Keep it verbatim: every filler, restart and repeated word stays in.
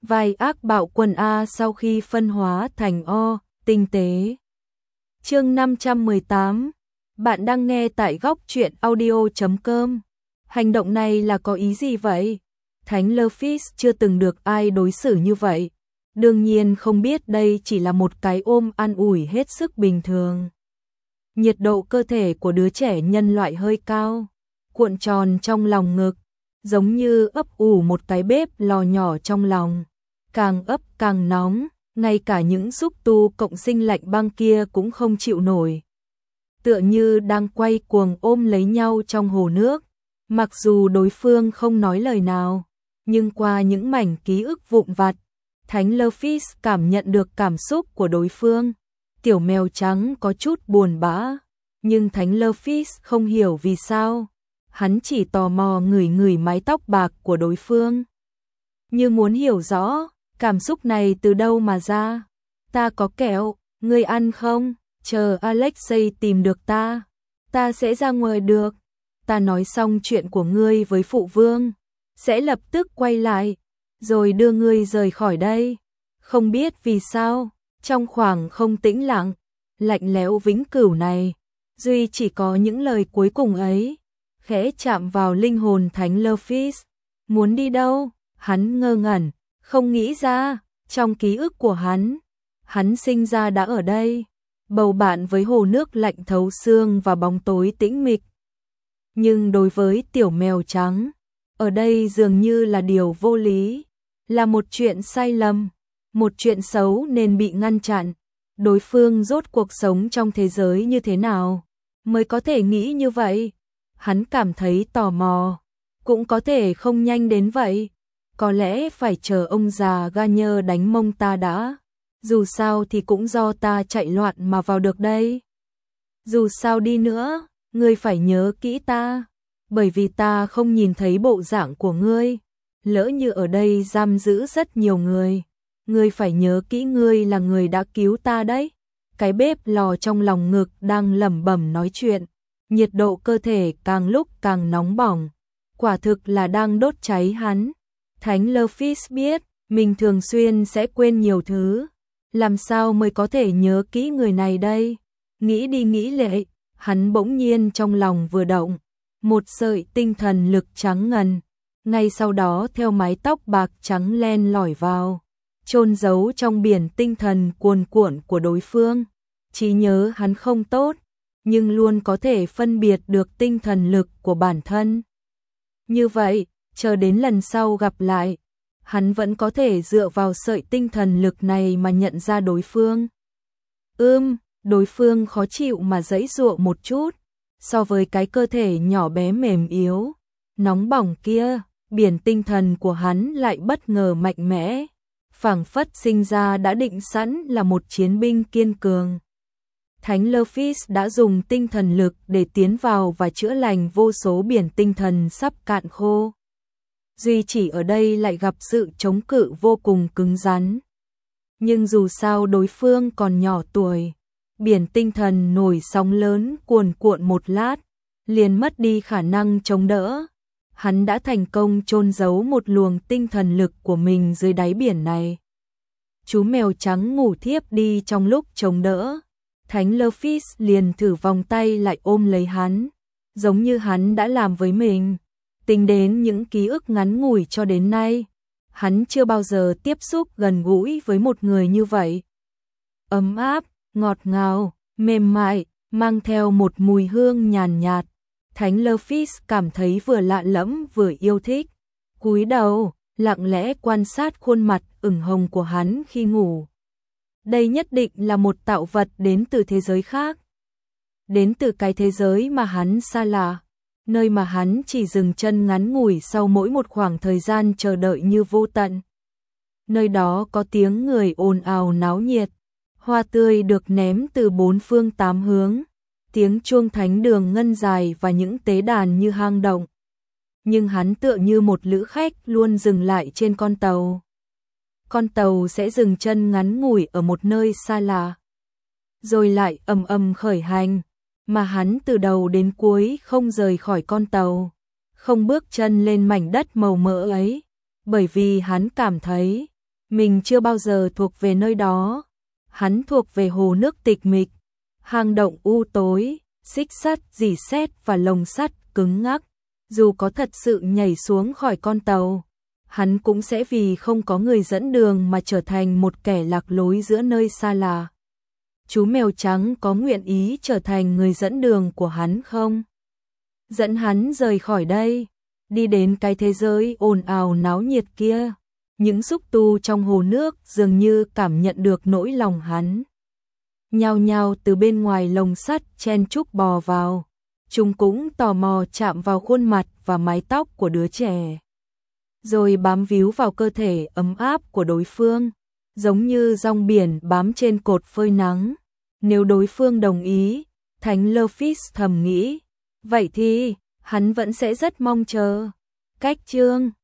vai ác bạo quân A sau khi phân hóa thành O, tinh tế. Chương năm trăm mười tám. Bạn đang nghe tại góc truyện audio chấm com. Hành động này là có ý gì vậy? Thánh Luffy chưa từng được ai đối xử như vậy. Đương nhiên không biết đây chỉ là một cái ôm an ủi hết sức bình thường. Nhiệt độ cơ thể của đứa trẻ nhân loại hơi cao, cuộn tròn trong lòng ngực, giống như ấp ủ một cái bếp lò nhỏ trong lòng. Càng ấp càng nóng, ngay cả những xúc tu cộng sinh lạnh băng kia cũng không chịu nổi. Tựa như đang quay cuồng ôm lấy nhau trong hồ nước. Mặc dù đối phương không nói lời nào, nhưng qua những mảnh ký ức vụn vặt, Thánh Luffy cảm nhận được cảm xúc của đối phương. Tiểu mèo trắng có chút buồn bã, nhưng Thánh Luffy không hiểu vì sao. Hắn chỉ tò mò ngửi ngửi mái tóc bạc của đối phương, như muốn hiểu rõ cảm xúc này từ đâu mà ra. Ta có kẹo, ngươi ăn không? Chờ Alexei tìm được ta, ta sẽ ra ngoài được. Ta nói xong chuyện của ngươi với phụ vương, sẽ lập tức quay lại, rồi đưa ngươi rời khỏi đây. Không biết vì sao, trong khoảng không tĩnh lặng, lạnh lẽo vĩnh cửu này, duy chỉ có những lời cuối cùng ấy, khẽ chạm vào linh hồn Thánh Luffy. Muốn đi đâu? Hắn ngơ ngẩn, không nghĩ ra. Trong ký ức của hắn, hắn sinh ra đã ở đây, bầu bạn với hồ nước lạnh thấu xương và bóng tối tĩnh mịch. Nhưng đối với tiểu mèo trắng, ở đây dường như là điều vô lý, là một chuyện sai lầm, một chuyện xấu nên bị ngăn chặn. Đối phương rốt cuộc sống trong thế giới như thế nào mới có thể nghĩ như vậy? Hắn cảm thấy tò mò, cũng có thể không nhanh đến vậy. Có lẽ phải chờ ông già Garnier đánh mông ta đã. Dù sao thì cũng do ta chạy loạn mà vào được đây. Dù sao đi nữa, ngươi phải nhớ kỹ ta, bởi vì ta không nhìn thấy bộ dạng của ngươi. Lỡ như ở đây giam giữ rất nhiều người, ngươi phải nhớ kỹ ngươi là người đã cứu ta đấy. Cái bếp lò trong lòng ngực đang lẩm bẩm nói chuyện, nhiệt độ cơ thể càng lúc càng nóng bỏng, quả thực là đang đốt cháy hắn. Thánh Luffy biết mình thường xuyên sẽ quên nhiều thứ, làm sao mới có thể nhớ kỹ người này đây? Nghĩ đi nghĩ lại, hắn bỗng nhiên trong lòng vừa động, một sợi tinh thần lực trắng ngần, ngay sau đó theo mái tóc bạc trắng len lỏi vào, chôn giấu trong biển tinh thần cuồn cuộn của đối phương. Trí nhớ hắn không tốt, nhưng luôn có thể phân biệt được tinh thần lực của bản thân. Như vậy, chờ đến lần sau gặp lại, hắn vẫn có thể dựa vào sợi tinh thần lực này mà nhận ra đối phương. Ưm, đối phương khó chịu mà giãy giụa một chút, so với cái cơ thể nhỏ bé mềm yếu, nóng bỏng kia, biển tinh thần của hắn lại bất ngờ mạnh mẽ, phảng phất sinh ra đã định sẵn là một chiến binh kiên cường. Thánh Luffy đã dùng tinh thần lực để tiến vào và chữa lành vô số biển tinh thần sắp cạn khô. Duy chỉ ở đây lại gặp sự chống cự vô cùng cứng rắn. Nhưng dù sao đối phương còn nhỏ tuổi, biển tinh thần nổi sóng lớn cuồn cuộn một lát, liền mất đi khả năng chống đỡ. Hắn đã thành công chôn giấu một luồng tinh thần lực của mình dưới đáy biển này. Chú mèo trắng ngủ thiếp đi trong lúc chống đỡ. Thánh Luffy liền thử vòng tay lại ôm lấy hắn, giống như hắn đã làm với mình. Tính đến những ký ức ngắn ngủi cho đến nay, hắn chưa bao giờ tiếp xúc gần gũi với một người như vậy. Ấm áp, ngọt ngào, mềm mại, mang theo một mùi hương nhàn nhạt. Thánh Luffy cảm thấy vừa lạ lẫm vừa yêu thích. Cúi đầu, lặng lẽ quan sát khuôn mặt ửng hồng của hắn khi ngủ. Đây nhất định là một tạo vật đến từ thế giới khác. Đến từ cái thế giới mà hắn xa lạ, nơi mà hắn chỉ dừng chân ngắn ngủi sau mỗi một khoảng thời gian chờ đợi như vô tận. Nơi đó có tiếng người ồn ào náo nhiệt, hoa tươi được ném từ bốn phương tám hướng, tiếng chuông thánh đường ngân dài và những tế đàn như hang động. Nhưng hắn tựa như một lữ khách luôn dừng lại trên con tàu. Con tàu sẽ dừng chân ngắn ngủi ở một nơi xa lạ, rồi lại ầm ầm khởi hành, mà hắn từ đầu đến cuối không rời khỏi con tàu, không bước chân lên mảnh đất màu mỡ ấy, bởi vì hắn cảm thấy Mình chưa bao giờ thuộc về nơi đó. Hắn thuộc về hồ nước tịch mịch, hang động u tối, xích sắt rỉ sét và lồng sắt cứng ngắc. Dù có thật sự nhảy xuống khỏi con tàu, hắn cũng sẽ vì không có người dẫn đường mà trở thành một kẻ lạc lối giữa nơi xa lạ. Chú mèo trắng có nguyện ý trở thành người dẫn đường của hắn không? Dẫn hắn rời khỏi đây, đi đến cái thế giới ồn ào náo nhiệt kia. Những xúc tu trong hồ nước dường như cảm nhận được nỗi lòng hắn. Nhao nhao từ bên ngoài lồng sắt chen chúc bò vào. Chúng cũng tò mò chạm vào khuôn mặt và mái tóc của đứa trẻ. Rồi bám víu vào cơ thể ấm áp của đối phương, giống như rong biển bám trên cột phơi nắng. Nếu đối phương đồng ý, Thánh Luffy thầm nghĩ, vậy thì hắn vẫn sẽ rất mong chờ. Cách chương